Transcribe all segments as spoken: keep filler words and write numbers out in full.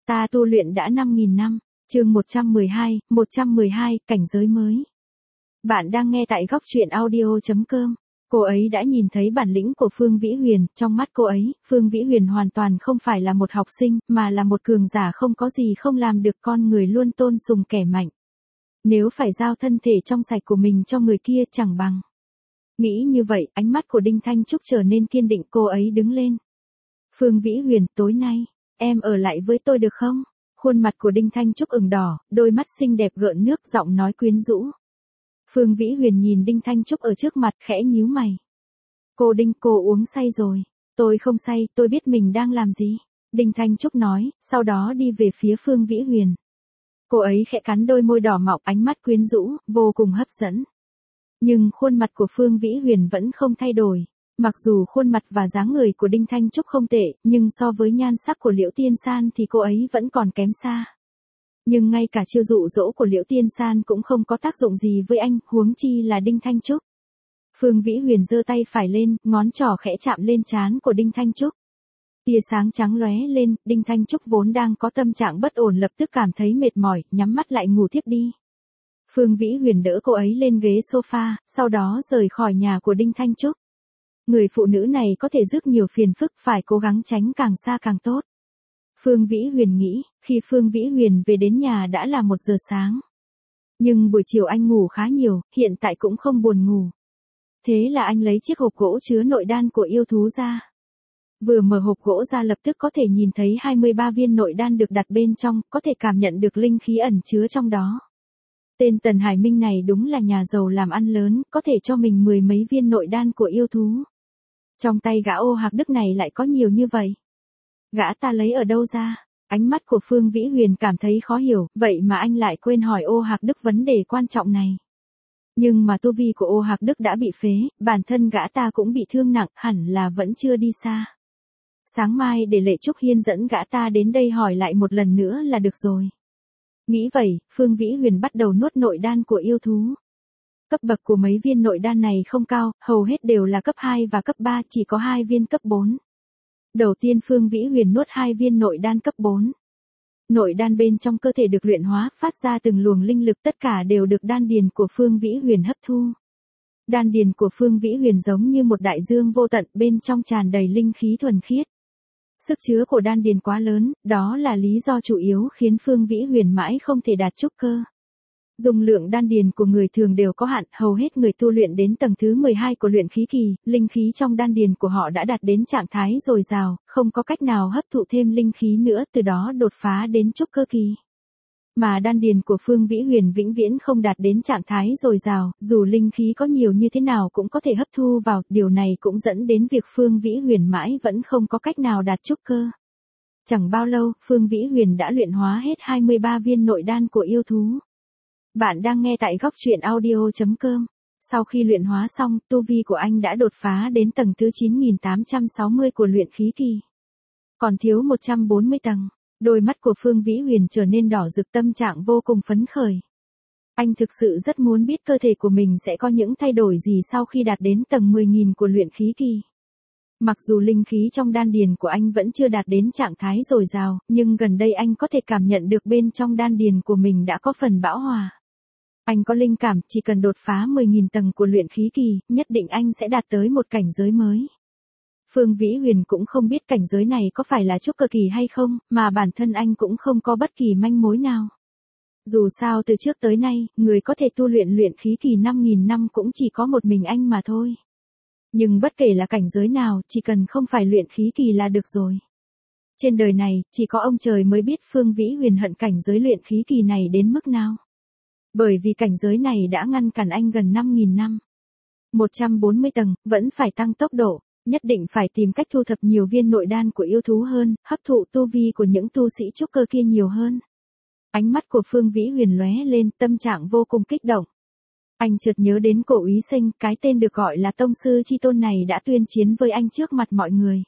Ta tu luyện đã năm nghìn năm, chương một trăm mười hai, một trăm mười hai, cảnh giới mới. Bạn đang nghe tại góc truyện audio chấm com. Cô ấy đã nhìn thấy bản lĩnh của Phương Vĩ Huyền, trong mắt cô ấy, Phương Vĩ Huyền hoàn toàn không phải là một học sinh, mà là một cường giả không có gì không làm được, con người luôn tôn sùng kẻ mạnh. Nếu phải giao thân thể trong sạch của mình cho người kia chẳng bằng. Nghĩ như vậy, ánh mắt của Đinh Thanh Trúc trở nên kiên định, cô ấy đứng lên. Phương Vĩ Huyền, tối nay, em ở lại với tôi được không? Khuôn mặt của Đinh Thanh Trúc ửng đỏ, đôi mắt xinh đẹp gợn nước, giọng nói quyến rũ. Phương Vĩ Huyền nhìn Đinh Thanh Trúc ở trước mặt, khẽ nhíu mày. Cô Đinh, cô uống say rồi. Tôi không say, tôi biết mình đang làm gì. Đinh Thanh Trúc nói, sau đó đi về phía Phương Vĩ Huyền. Cô ấy khẽ cắn đôi môi đỏ mọng, ánh mắt quyến rũ, vô cùng hấp dẫn. Nhưng khuôn mặt của Phương Vĩ Huyền vẫn không thay đổi. Mặc dù khuôn mặt và dáng người của Đinh Thanh Trúc không tệ, nhưng so với nhan sắc của Liễu Tiên San thì cô ấy vẫn còn kém xa. Nhưng ngay cả chiêu dụ dỗ của Liễu Tiên San cũng không có tác dụng gì với anh, huống chi là Đinh Thanh Trúc. Phương Vĩ Huyền giơ tay phải lên, ngón trỏ khẽ chạm lên trán của Đinh Thanh Trúc. Tia sáng trắng lóe lên, Đinh Thanh Trúc vốn đang có tâm trạng bất ổn lập tức cảm thấy mệt mỏi, nhắm mắt lại ngủ thiếp đi. Phương Vĩ Huyền đỡ cô ấy lên ghế sofa, sau đó rời khỏi nhà của Đinh Thanh Trúc. Người phụ nữ này có thể rước nhiều phiền phức, phải cố gắng tránh càng xa càng tốt. Phương Vĩ Huyền nghĩ, khi Phương Vĩ Huyền về đến nhà đã là một giờ sáng. Nhưng buổi chiều anh ngủ khá nhiều, hiện tại cũng không buồn ngủ. Thế là anh lấy chiếc hộp gỗ chứa nội đan của yêu thú ra. Vừa mở hộp gỗ ra lập tức có thể nhìn thấy hai mươi ba viên nội đan được đặt bên trong, có thể cảm nhận được linh khí ẩn chứa trong đó. Tên Tần Hải Minh này đúng là nhà giàu làm ăn lớn, có thể cho mình mười mấy viên nội đan của yêu thú. Trong tay gã Ô Hạc Đức này lại có nhiều như vậy. Gã ta lấy ở đâu ra? Ánh mắt của Phương Vĩ Huyền cảm thấy khó hiểu, vậy mà anh lại quên hỏi Ô Hạc Đức vấn đề quan trọng này. Nhưng mà tu vi của Ô Hạc Đức đã bị phế, bản thân gã ta cũng bị thương nặng, hẳn là vẫn chưa đi xa. Sáng mai để Lệ Trúc Hiên dẫn gã ta đến đây hỏi lại một lần nữa là được rồi. Nghĩ vậy, Phương Vĩ Huyền bắt đầu nuốt nội đan của yêu thú. Cấp bậc của mấy viên nội đan này không cao, hầu hết đều là cấp hai và cấp ba, chỉ có hai viên cấp bốn. Đầu tiên Phương Vĩ Huyền nuốt hai viên nội đan cấp bốn. Nội đan bên trong cơ thể được luyện hóa, phát ra từng luồng linh lực, tất cả đều được đan điền của Phương Vĩ Huyền hấp thu. Đan điền của Phương Vĩ Huyền giống như một đại dương vô tận, bên trong tràn đầy linh khí thuần khiết. Sức chứa của đan điền quá lớn, đó là lý do chủ yếu khiến Phương Vĩ Huyền mãi không thể đạt trúc cơ. Dung lượng đan điền của người thường đều có hạn, hầu hết người tu luyện đến tầng thứ mười hai của luyện khí kỳ, linh khí trong đan điền của họ đã đạt đến trạng thái dồi dào, không có cách nào hấp thụ thêm linh khí nữa, từ đó đột phá đến trúc cơ kỳ. Mà đan điền của Phương Vĩ Huyền vĩnh viễn không đạt đến trạng thái dồi dào, dù linh khí có nhiều như thế nào cũng có thể hấp thu vào, điều này cũng dẫn đến việc Phương Vĩ Huyền mãi vẫn không có cách nào đạt trúc cơ. Chẳng bao lâu, Phương Vĩ Huyền đã luyện hóa hết hai mươi ba viên nội đan của yêu thú. Bạn đang nghe tại góc truyện audio chấm com. Sau khi luyện hóa xong, tu vi của anh đã đột phá đến tầng thứ chín nghìn tám trăm sáu mươi của luyện khí kỳ. Còn thiếu một trăm bốn mươi tầng. Đôi mắt của Phương Vĩ Huyền trở nên đỏ rực, tâm trạng vô cùng phấn khởi. Anh thực sự rất muốn biết cơ thể của mình sẽ có những thay đổi gì sau khi đạt đến tầng mười nghìn của luyện khí kỳ. Mặc dù linh khí trong đan điền của anh vẫn chưa đạt đến trạng thái dồi dào, nhưng gần đây anh có thể cảm nhận được bên trong đan điền của mình đã có phần bão hòa. Anh có linh cảm, chỉ cần đột phá mười nghìn tầng của luyện khí kỳ, nhất định anh sẽ đạt tới một cảnh giới mới. Phương Vĩ Huyền cũng không biết cảnh giới này có phải là trúc cơ kỳ hay không, mà bản thân anh cũng không có bất kỳ manh mối nào. Dù sao từ trước tới nay, người có thể tu luyện luyện khí kỳ năm nghìn năm cũng chỉ có một mình anh mà thôi. Nhưng bất kể là cảnh giới nào, chỉ cần không phải luyện khí kỳ là được rồi. Trên đời này, chỉ có ông trời mới biết Phương Vĩ Huyền hận cảnh giới luyện khí kỳ này đến mức nào. Bởi vì cảnh giới này đã ngăn cản anh gần năm nghìn năm. một trăm bốn mươi tầng, vẫn phải tăng tốc độ, nhất định phải tìm cách thu thập nhiều viên nội đan của yêu thú hơn, hấp thụ tu vi của những tu sĩ trúc cơ kia nhiều hơn. Ánh mắt của Phương Vĩ Huyền lóe lên, tâm trạng vô cùng kích động. Anh chợt nhớ đến Cổ Úy Sinh, cái tên được gọi là tông sư chi tôn này đã tuyên chiến với anh trước mặt mọi người.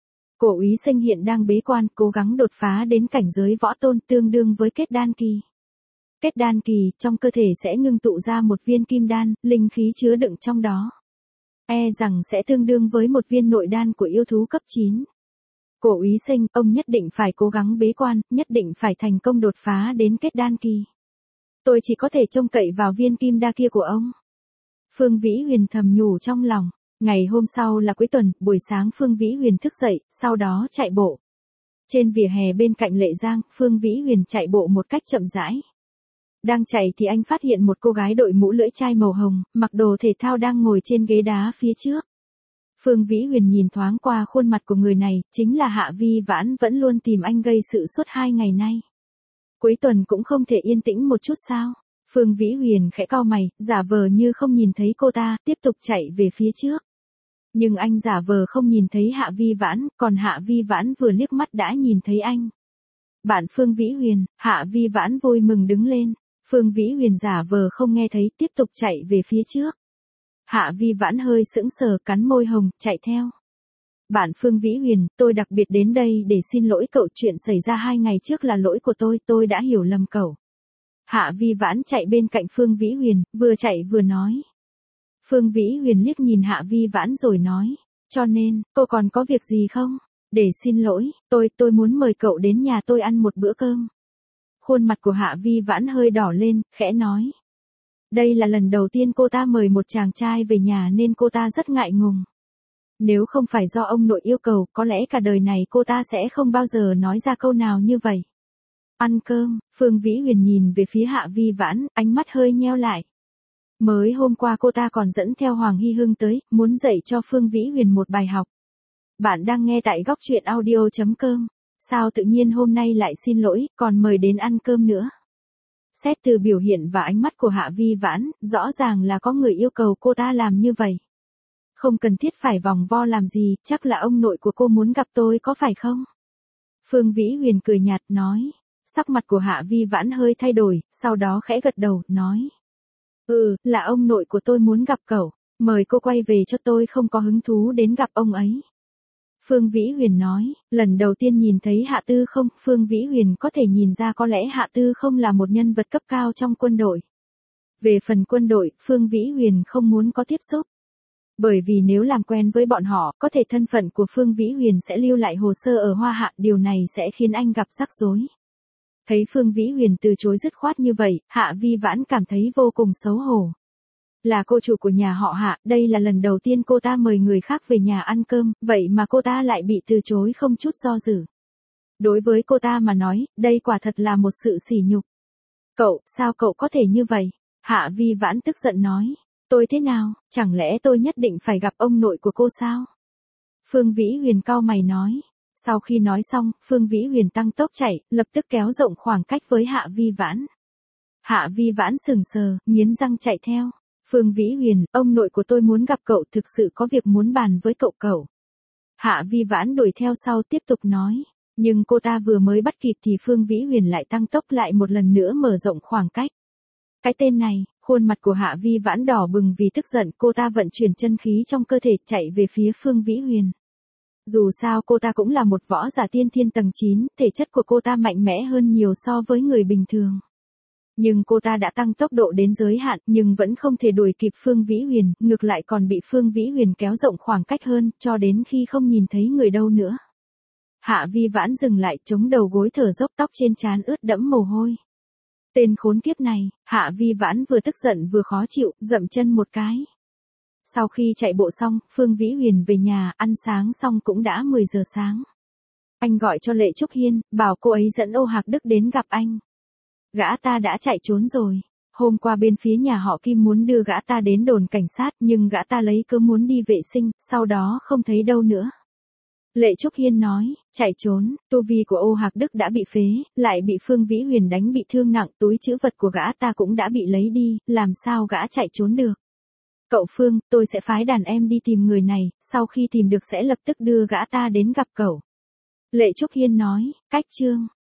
Cổ Úy Sinh hiện đang bế quan, cố gắng đột phá đến cảnh giới võ tôn, tương đương với kết đan kỳ. Kết đan kỳ, trong cơ thể sẽ ngưng tụ ra một viên kim đan, linh khí chứa đựng trong đó. E rằng sẽ tương đương với một viên nội đan của yêu thú cấp chín. Cổ úy sinh, ông nhất định phải cố gắng bế quan, nhất định phải thành công đột phá đến kết đan kỳ. Tôi chỉ có thể trông cậy vào viên kim đa kia của ông. Phương Vĩ Huyền thầm nhủ trong lòng. Ngày hôm sau là cuối tuần, buổi sáng Phương Vĩ Huyền thức dậy, sau đó chạy bộ. Trên vỉa hè bên cạnh Lệ Giang, Phương Vĩ Huyền chạy bộ một cách chậm rãi. Đang chạy thì anh phát hiện một cô gái đội mũ lưỡi chai màu hồng, mặc đồ thể thao đang ngồi trên ghế đá phía trước. Phương Vĩ Huyền nhìn thoáng qua khuôn mặt của người này, chính là Hạ Vi Vãn vẫn luôn tìm anh gây sự suốt hai ngày nay. Cuối tuần cũng không thể yên tĩnh một chút sao? Phương Vĩ Huyền khẽ cau mày, giả vờ như không nhìn thấy cô ta, tiếp tục chạy về phía trước. Nhưng anh giả vờ không nhìn thấy Hạ Vi Vãn, còn Hạ Vi Vãn vừa liếc mắt đã nhìn thấy anh. Bạn Phương Vĩ Huyền, Hạ Vi Vãn vui mừng đứng lên. Phương Vĩ Huyền giả vờ không nghe thấy, tiếp tục chạy về phía trước. Hạ Vi Vãn hơi sững sờ, cắn môi hồng, chạy theo. Bạn Phương Vĩ Huyền, tôi đặc biệt đến đây để xin lỗi cậu, chuyện xảy ra hai ngày trước là lỗi của tôi, tôi đã hiểu lầm cậu. Hạ Vi Vãn chạy bên cạnh Phương Vĩ Huyền, vừa chạy vừa nói. Phương Vĩ Huyền liếc nhìn Hạ Vi Vãn rồi nói, cho nên, cô còn có việc gì không? Để xin lỗi, tôi, tôi muốn mời cậu đến nhà tôi ăn một bữa cơm. Khuôn mặt của Hạ Vi Vãn hơi đỏ lên, khẽ nói. Đây là lần đầu tiên cô ta mời một chàng trai về nhà nên cô ta rất ngại ngùng. Nếu không phải do ông nội yêu cầu, có lẽ cả đời này cô ta sẽ không bao giờ nói ra câu nào như vậy. Ăn cơm, Phương Vĩ Huyền nhìn về phía Hạ Vi Vãn, ánh mắt hơi nheo lại. Mới hôm qua cô ta còn dẫn theo Hoàng Hy Hưng tới, muốn dạy cho Phương Vĩ Huyền một bài học. Bạn đang nghe tại góc truyện audio chấm com. Sao tự nhiên hôm nay lại xin lỗi, còn mời đến ăn cơm nữa? Xét từ biểu hiện và ánh mắt của Hạ Vi Vãn, rõ ràng là có người yêu cầu cô ta làm như vậy. Không cần thiết phải vòng vo làm gì, chắc là ông nội của cô muốn gặp tôi có phải không? Phương Vĩ Huyền cười nhạt nói. Sắc mặt của Hạ Vi Vãn hơi thay đổi, sau đó khẽ gật đầu, nói. Ừ, là ông nội của tôi muốn gặp cậu, mời cô quay về cho tôi, không có hứng thú đến gặp ông ấy. Phương Vĩ Huyền nói, lần đầu tiên nhìn thấy Hạ Tư Không, Phương Vĩ Huyền có thể nhìn ra có lẽ Hạ Tư Không là một nhân vật cấp cao trong quân đội. Về phần quân đội, Phương Vĩ Huyền không muốn có tiếp xúc. Bởi vì nếu làm quen với bọn họ, có thể thân phận của Phương Vĩ Huyền sẽ lưu lại hồ sơ ở Hoa Hạ, điều này sẽ khiến anh gặp rắc rối. Thấy Phương Vĩ Huyền từ chối dứt khoát như vậy, Hạ Vi Vãn cảm thấy vô cùng xấu hổ. Là cô chủ của nhà họ Hạ, đây là lần đầu tiên cô ta mời người khác về nhà ăn cơm, vậy mà cô ta lại bị từ chối không chút do dự. Đối với cô ta mà nói, đây quả thật là một sự sỉ nhục. Cậu, sao cậu có thể như vậy? Hạ Vi Vãn tức giận nói. Tôi thế nào, chẳng lẽ tôi nhất định phải gặp ông nội của cô sao? Phương Vĩ Huyền cau mày nói. Sau khi nói xong, Phương Vĩ Huyền tăng tốc chạy, lập tức kéo rộng khoảng cách với Hạ Vi Vãn. Hạ Vi Vãn sững sờ, nghiến răng chạy theo. Phương Vĩ Huyền, ông nội của tôi muốn gặp cậu, thực sự có việc muốn bàn với cậu cậu. Hạ Vi Vãn đuổi theo sau tiếp tục nói. Nhưng cô ta vừa mới bắt kịp thì Phương Vĩ Huyền lại tăng tốc lại một lần nữa mở rộng khoảng cách. Cái tên này, khuôn mặt của Hạ Vi Vãn đỏ bừng vì tức giận, cô ta vận chuyển chân khí trong cơ thể chạy về phía Phương Vĩ Huyền. Dù sao cô ta cũng là một võ giả tiên thiên tầng chín, thể chất của cô ta mạnh mẽ hơn nhiều so với người bình thường. Nhưng cô ta đã tăng tốc độ đến giới hạn, nhưng vẫn không thể đuổi kịp Phương Vĩ Huyền, ngược lại còn bị Phương Vĩ Huyền kéo rộng khoảng cách hơn, cho đến khi không nhìn thấy người đâu nữa. Hạ Vi Vãn dừng lại, chống đầu gối thở dốc, tóc trên trán ướt đẫm mồ hôi. Tên khốn kiếp này, Hạ Vi Vãn vừa tức giận vừa khó chịu, dậm chân một cái. Sau khi chạy bộ xong, Phương Vĩ Huyền về nhà, ăn sáng xong cũng đã mười giờ sáng. Anh gọi cho Lệ Trúc Hiên, bảo cô ấy dẫn Ô Hạc Đức đến gặp anh. Gã ta đã chạy trốn rồi. Hôm qua bên phía nhà họ Kim muốn đưa gã ta đến đồn cảnh sát, nhưng gã ta lấy cớ muốn đi vệ sinh, sau đó không thấy đâu nữa. Lệ Trúc Hiên nói, chạy trốn, tu vi của Ô Hạc Đức đã bị phế, lại bị Phương Vĩ Huyền đánh bị thương nặng, túi trữ vật của gã ta cũng đã bị lấy đi, làm sao gã chạy trốn được. Cậu Phương, tôi sẽ phái đàn em đi tìm người này, sau khi tìm được sẽ lập tức đưa gã ta đến gặp cậu. Lệ Trúc Hiên nói, cách chương.